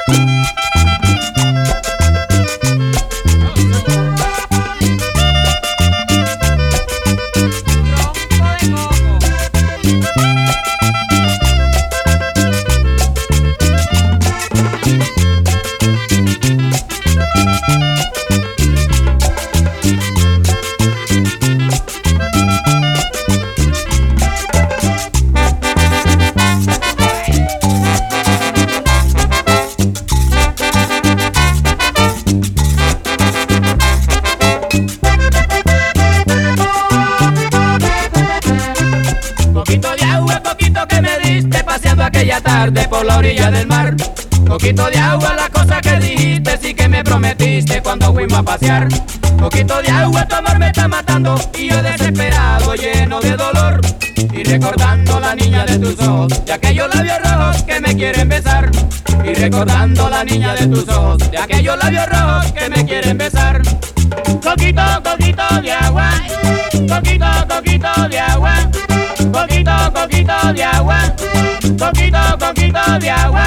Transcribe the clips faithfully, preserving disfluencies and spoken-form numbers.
Aquella tarde por la orilla del mar, poquito de agua, la cosa que dijiste, sí que me prometiste cuando fuimos a pasear. Poquito de agua, tu amor me está matando y yo desesperado, lleno de dolor, y recordando la niña de tus ojos, de aquellos labios rojos que me quieren besar. Y recordando la niña de tus ojos, de aquellos labios rojos que me quieren besar. Coquito, coquito de agua, coquito, coquito de agua, coquito, coquito de agua, coquito, coquito de agua.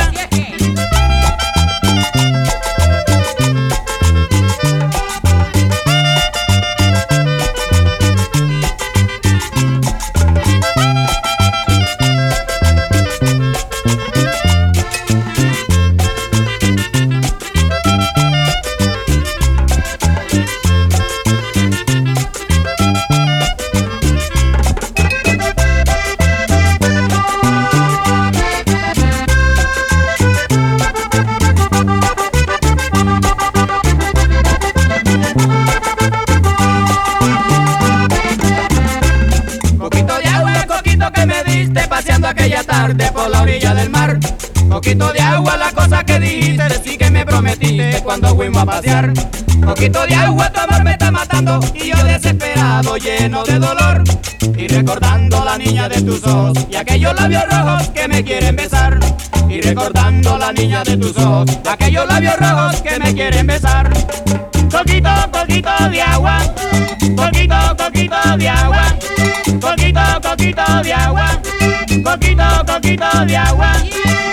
Paseando aquella tarde por la orilla del mar, poquito de agua, la cosa que dijiste, sí que me prometiste cuando fuimos a pasear. Poquito de agua, tu amor me está matando y yo desesperado, lleno de dolor, y recordando la niña de tus ojos y aquellos labios rojos que me quieren besar. Y recordando la niña de tus ojos, aquellos labios rojos que me quieren besar. Coquito, coquito de agua, coquito, coquito de agua, coquito, coquito de agua, coquito, coquito de agua.